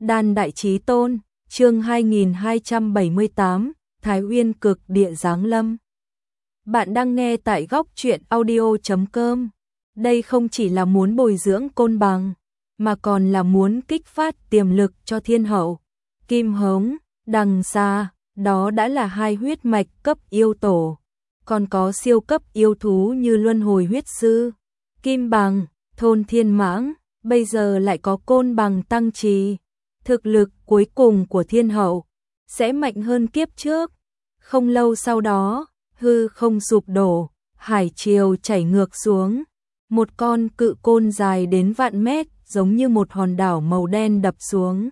Đan Đại Chí Tôn, chương 2278, Thái Uyên Cực Địa giáng lâm. Bạn đang nghe tại góc truyện audio.com. Đây không chỉ là muốn bồi dưỡng Côn Bằng, mà còn là muốn kích phát tiềm lực cho Thiên Hậu, Kim Hống, Đằng Xa, đó đã là hai huyết mạch cấp yêu tổ. Còn có siêu cấp yêu thú như Luân Hồi Huyết Sư, Kim Bằng, Thôn Thiên Mãng, bây giờ lại có Côn Bằng tăng trì. Thực lực cuối cùng của Thiên Hậu sẽ mạnh hơn kiếp trước. Không lâu sau đó, hư không sụp đổ, hải triều chảy ngược xuống. Một con cự côn dài đến vạn mét, giống như một hòn đảo màu đen đập xuống.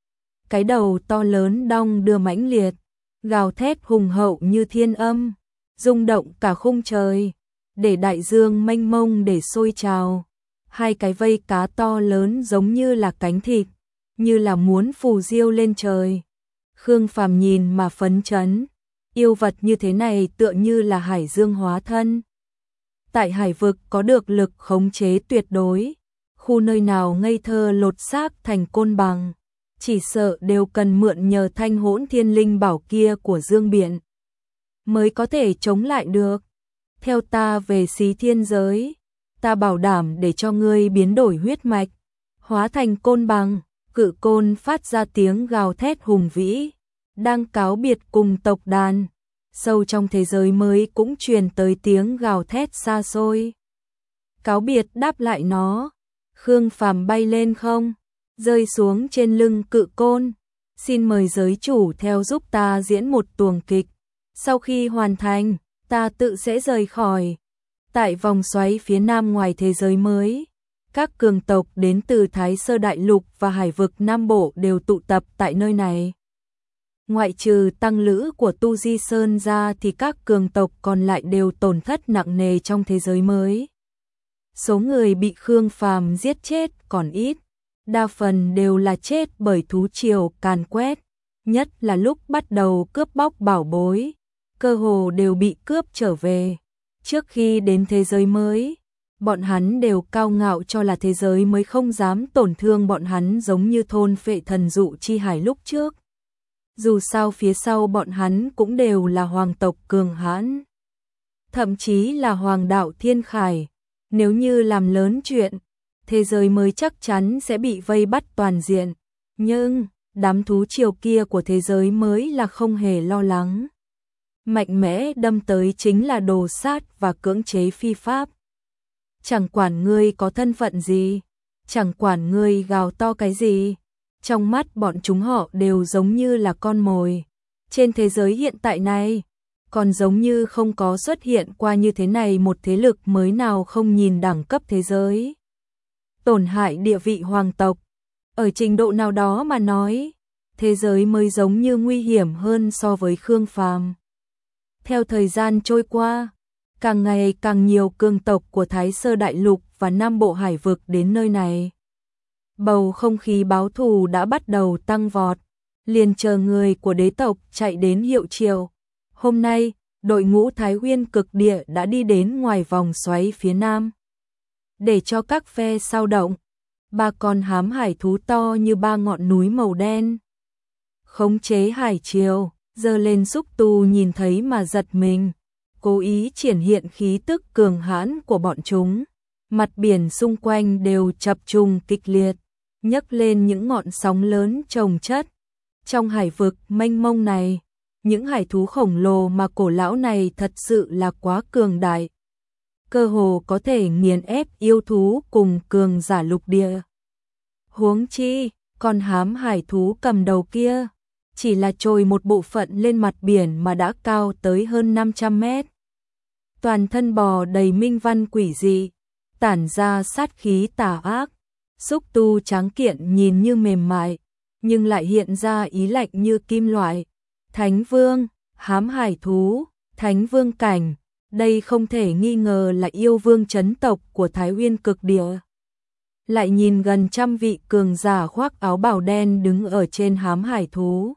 Cái đầu to lớn đong đưa mãnh liệt, gào thét hùng hậu như thiên âm, rung động cả khung trời, để đại dương mênh mông để sôi trào. Hai cái vây cá to lớn giống như là cánh thịt, như là muốn phù diêu lên trời. Khương Phàm nhìn mà phấn chấn, yêu vật như thế này tựa như là hải dương hóa thân. Tại hải vực có được lực khống chế tuyệt đối, khu nơi nào ngây thơ lột xác thành côn bằng, chỉ sợ đều cần mượn nhờ thanh hỗn thiên linh bảo kia của dương biển, mới có thể chống lại được. Theo ta về Xí Thiên giới, ta bảo đảm để cho ngươi biến đổi huyết mạch, hóa thành côn bằng. Cự côn phát ra tiếng gào thét hùng vĩ, đang cáo biệt cùng tộc đàn. Sâu trong thế giới mới cũng truyền tới tiếng gào thét xa xôi. Cáo biệt đáp lại nó, Khương Phàm bay lên không, rơi xuống trên lưng cự côn. Xin mời giới chủ theo giúp ta diễn một tuồng kịch. Sau khi hoàn thành, ta tự sẽ rời khỏi. Tại vòng xoáy phía nam ngoài thế giới mới, các cường tộc đến từ Thái Sơ Đại Lục và Hải vực Nam Bộ đều tụ tập tại nơi này. Ngoại trừ tăng lữ của Tu Di Sơn ra thì các cường tộc còn lại đều tổn thất nặng nề trong thế giới mới. Số người bị Khương Phàm giết chết còn ít, đa phần đều là chết bởi thú triều càn quét, nhất là lúc bắt đầu cướp bóc bảo bối, cơ hồ đều bị cướp trở về. Trước khi đến thế giới mới, bọn hắn đều cao ngạo cho là thế giới mới không dám tổn thương bọn hắn, giống như thôn phệ thần dụ chi hải lúc trước. Dù sao phía sau bọn hắn cũng đều là hoàng tộc cường hãn, thậm chí là hoàng đạo thiên khải. Nếu như làm lớn chuyện, thế giới mới chắc chắn sẽ bị vây bắt toàn diện. Nhưng đám thú triều kia của thế giới mới là không hề lo lắng, mạnh mẽ đâm tới chính là đồ sát và cưỡng chế phi pháp. Chẳng quản ngươi có thân phận gì, chẳng quản ngươi gào to cái gì, trong mắt bọn chúng họ đều giống như là con mồi. Trên thế giới hiện tại này, còn giống như không có xuất hiện qua như thế này một thế lực mới nào không nhìn đẳng cấp thế giới, tổn hại địa vị hoàng tộc. Ở trình độ nào đó mà nói, thế giới mới giống như nguy hiểm hơn so với Khương Phàm. Theo thời gian trôi qua, càng ngày càng nhiều cường tộc của Thái Sơ Đại Lục và Nam Bộ Hải vực đến nơi này. Bầu không khí báo thù đã bắt đầu tăng vọt, liền chờ người của đế tộc chạy đến hiệu triệu. Hôm nay, đội ngũ Thái Uyên Cực Địa đã đi đến ngoài vòng xoáy phía nam. Để cho các phe sao động, ba con hám hải thú to như ba ngọn núi màu đen khống chế hải triều, giơ lên xúc tu nhìn thấy mà giật mình, cố ý triển hiện khí tức cường hãn của bọn chúng. Mặt biển xung quanh đều chập trùng kịch liệt, nhấc lên những ngọn sóng lớn chồng chất. Trong hải vực mênh mông này, những hải thú khổng lồ mà cổ lão này thật sự là quá cường đại, cơ hồ có thể nghiền ép yêu thú cùng cường giả lục địa. Huống chi, con hám hải thú cầm đầu kia chỉ là trồi một bộ phận lên mặt biển mà đã cao tới hơn 500 mét. Toàn thân bò đầy minh văn quỷ dị, tản ra sát khí tà ác. Xúc tu tráng kiện nhìn như mềm mại, nhưng lại hiện ra ý lạnh như kim loại. Thánh Vương, hám hải thú, Thánh Vương cảnh, đây không thể nghi ngờ là yêu vương chấn tộc của Thái Uyên Cực Địa. Lại nhìn gần trăm vị cường giả khoác áo bào đen đứng ở trên hám hải thú.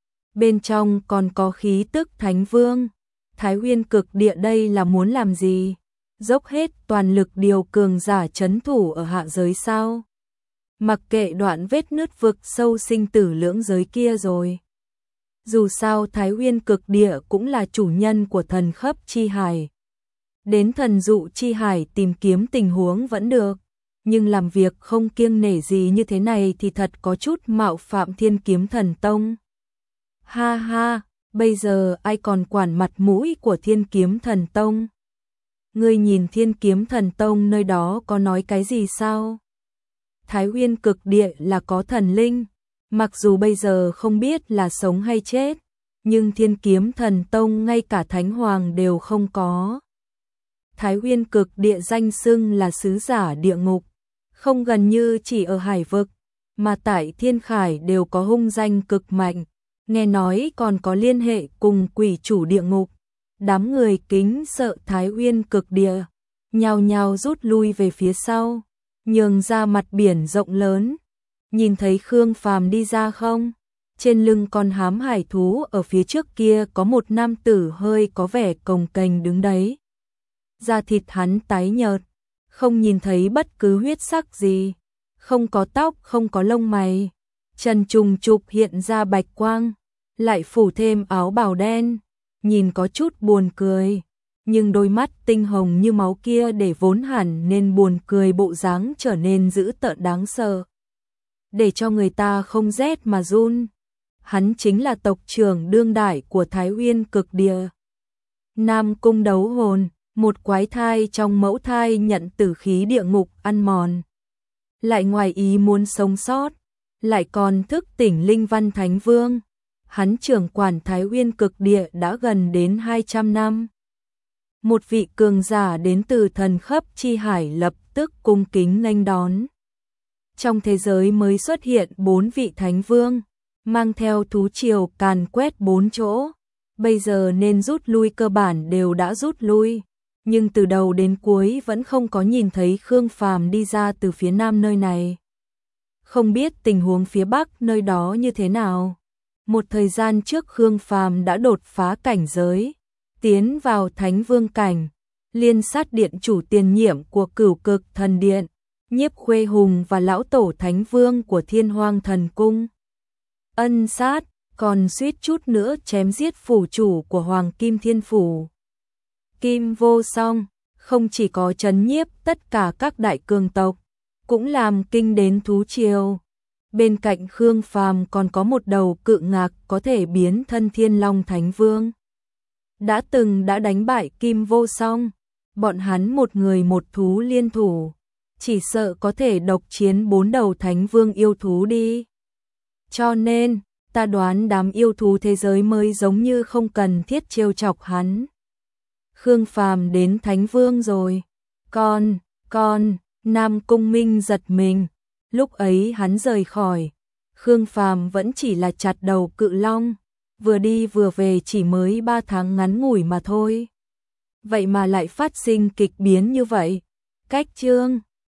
Bên trong còn có khí tức Thánh Vương. Thái Uyên Cực Địa đây là muốn làm gì? Dốc hết toàn lực điều cường giả trấn thủ ở hạ giới sao? mặc kệ đoạn vết nứt vực sâu sinh tử lưỡng giới kia rồi. Dù sao Thái Uyên Cực Địa cũng là chủ nhân của thần khắp chi hải. Đến thần dụ chi hải tìm kiếm tình huống vẫn được, nhưng làm việc không kiêng nể gì như thế này thì thật có chút mạo phạm Thiên Kiếm Thần Tông. Ha ha, bây giờ ai còn quản mặt mũi của Thiên Kiếm Thần Tông? Ngươi nhìn Thiên Kiếm Thần Tông nơi đó có nói cái gì sao? Thái Uyên Cực Địa là có thần linh, mặc dù bây giờ không biết là sống hay chết, nhưng Thiên Kiếm Thần Tông ngay cả Thánh Hoàng đều không có. Thái Uyên Cực Địa danh xưng là sứ giả địa ngục, không gần như chỉ ở hải vực, mà tại Thiên Khải đều có hung danh cực mạnh, nghe nói còn có liên hệ cùng quỷ chủ địa ngục. Đám người kính sợ Thái Uyên Cực Địa, nhao nhao rút lui về phía sau, nhường ra mặt biển rộng lớn. Nhìn thấy Khương Phàm đi ra không? Trên lưng con hám hải thú ở phía trước kia có một nam tử hơi có vẻ cồng kềnh đứng đấy. Da thịt hắn tái nhợt, không nhìn thấy bất cứ huyết sắc gì, không có tóc, không có lông mày, trần trùng trục hiện ra bạch quang, lại phủ thêm áo bào đen, nhìn có chút buồn cười, nhưng đôi mắt tinh hồng như máu kia để vốn hẳn nên buồn cười bộ dáng trở nên dữ tợn đáng sợ, để cho người ta không rét mà run. Hắn chính là tộc trưởng đương đại của Thái Uyên Cực Địa, Nam Cung Đấu Hồn, một quái thai trong mẫu thai nhận tử khí địa ngục ăn mòn, lại ngoài ý muốn sống sót, lại còn thức tỉnh linh văn Thánh Vương. Hắn trưởng quản Thái Uyên Cực Địa đã gần đến 200 năm. Một vị cường giả đến từ thần khắp chi hải lập tức cung kính nghênh đón. Trong thế giới mới xuất hiện 4 vị Thánh Vương, mang theo thú triều càn quét 4 chỗ. Bây giờ nên rút lui cơ bản đều đã rút lui, nhưng từ đầu đến cuối vẫn không có nhìn thấy Khương Phàm đi ra từ phía nam nơi này. Không biết tình huống phía bắc nơi đó như thế nào. Một thời gian trước Khương Phàm đã đột phá cảnh giới, tiến vào Thánh Vương cảnh, liên sát điện chủ tiền nhiệm của Cửu Cực Thần Điện, Nhiếp Khuê Hùng và lão tổ Thánh Vương của Thiên Hoang Thần Cung. Ân sát, còn suýt chút nữa chém giết phủ chủ của Hoàng Kim Thiên Phủ. Kim Vô Song, không chỉ có trấn nhiếp tất cả các đại cường tộc, cũng làm kinh đến thú triều. Bên cạnh Khương Phàm còn có một đầu cự ngạc có thể biến thân Thiên Long Thánh Vương. Đã đánh bại Kim Vô Song, bọn hắn một người một thú liên thủ, chỉ sợ có thể độc chiến 4 đầu Thánh Vương yêu thú đi. Cho nên, ta đoán đám yêu thú thế giới mới giống như không cần thiết trêu chọc hắn. Khương Phàm đến Thánh Vương rồi. Con, Nam Cung Minh giật mình. Lúc ấy hắn rời khỏi, Khương Phàm vẫn chỉ là chặt đầu cự long, vừa đi vừa về chỉ mới 3 tháng ngắn ngủi mà thôi. Vậy mà lại phát sinh kịch biến như vậy. Cách chương